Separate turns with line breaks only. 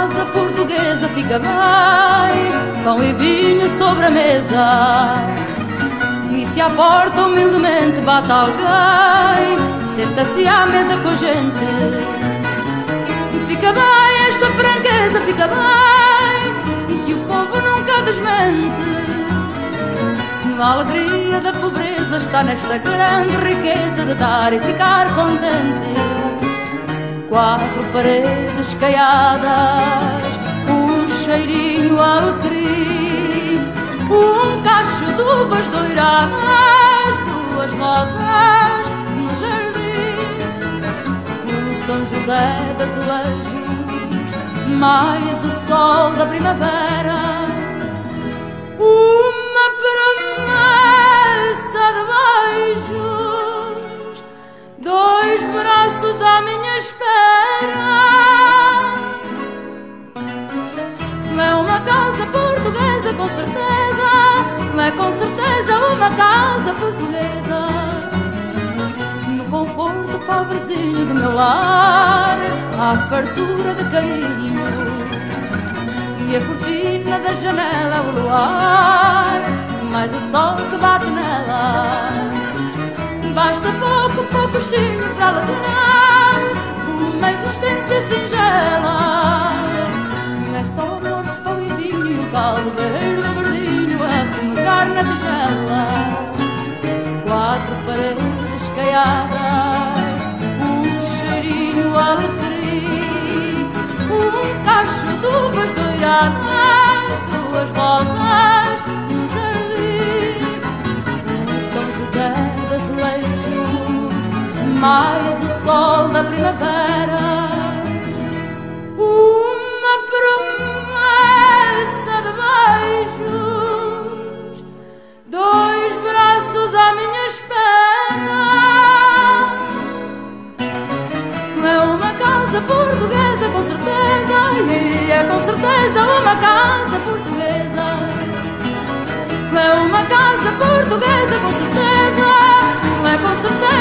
casa portuguesa fica bem, pão e vinho sobre a mesa. E se à porta humildemente bate alguém, senta-se à mesa com a gente. Fica bem esta franqueza, fica bem, que o povo nunca desmente. A alegria da pobreza está nesta grande riqueza de dar e ficar contente. Quatro paredes caiadas, um cheirinho alecrim, um cacho de uvas doiradas, duas rosas no jardim, o São José das Azulejos, mais o sol da primavera. Uma promessa de beijos, dois braços à minha espera. É uma casa portuguesa, com certeza, é com certeza uma casa portuguesa. No conforto pobrezinho do meu lar, há fartura de carinho, e a cortina da janela, o luar, mais o sol que bate nela. Basta pouco chinho para alegrar uma existência singela. É só amor, pão e vinho e um caldo verde verdinho a fumegar na tigela. Quatro paredes caiadas, um cheirinho alecrim, um cacho de uvas doiradas, duas rosas no jardim, São José das Azulejos, mais o sol da primavera. Uma promessa de beijos, dois braços à minha espera. É uma casa portuguesa, com certeza, e é com certeza uma casa portuguesa. É uma casa portuguesa, com certeza, é com certeza.